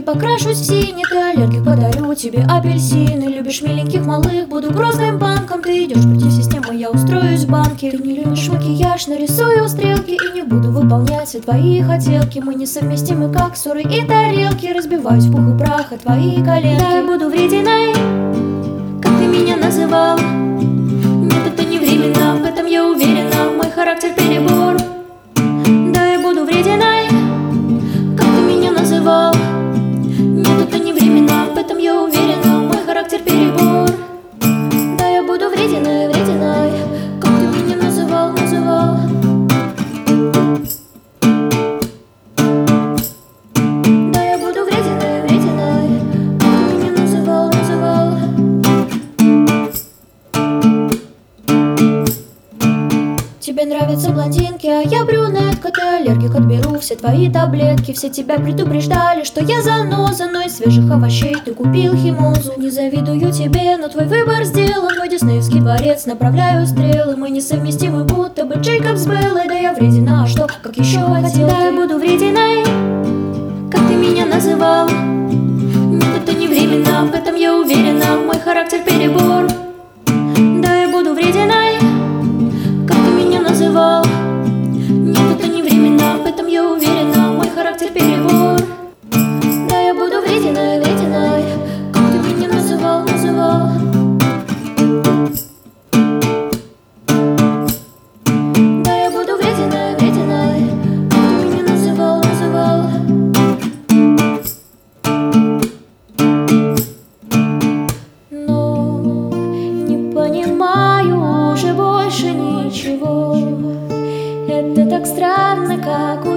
покрашусь в синий. Ты аллергик, подарю тебе апельсины. Любишь миленьких малых, буду грозным банком. Ты идешь против системы, я устроюсь в банке. Ты не любишь макияж, нарисую стрелки. И не буду выполнять все твои хотелки. Мы несовместимы, как ссоры и тарелки. Разбиваюсь в пух и прах от твои коленки. Да, я буду врединой, как ты меня называл. Нет, это не временно, в этом я уверена. Мой характер перебор. Да, я буду врединой, как ты меня называл. Нет, это не временно, в этом я уверена. Мой характер перебор. Да, я буду врединой, врединой, как ты меня называл, называл. Да, я буду врединой, врединой, как ты меня называл, называл. Тебе нравятся блондинки, а я брюнетка. Ты аллергик, отберу все твои таблетки. Все тебя предупреждали, что я заноза, но из свежих овощей ты купил химозу. Не завидую тебе, но твой выбор сделан. Мой диснеевский дворец, направляю стрелы. Мы несовместимы, будто бы Джейкоб с Беллой. Да я вредина, а что, как еще хотел? Да, я буду врединой, как ты меня называл. Нет, это не временно, в этом я уверена. Мой характер перебор. Да, я буду врединой, как ты меня называл. Нет, это не временно, в этом я уверена. Мой характер перебор. Да, я буду врединой, врединой, как ты меня называл, называл. Да, я буду врединой, врединой, как ты меня называл, называл. Но не понимаю уже больше ничего. Это так странно, как у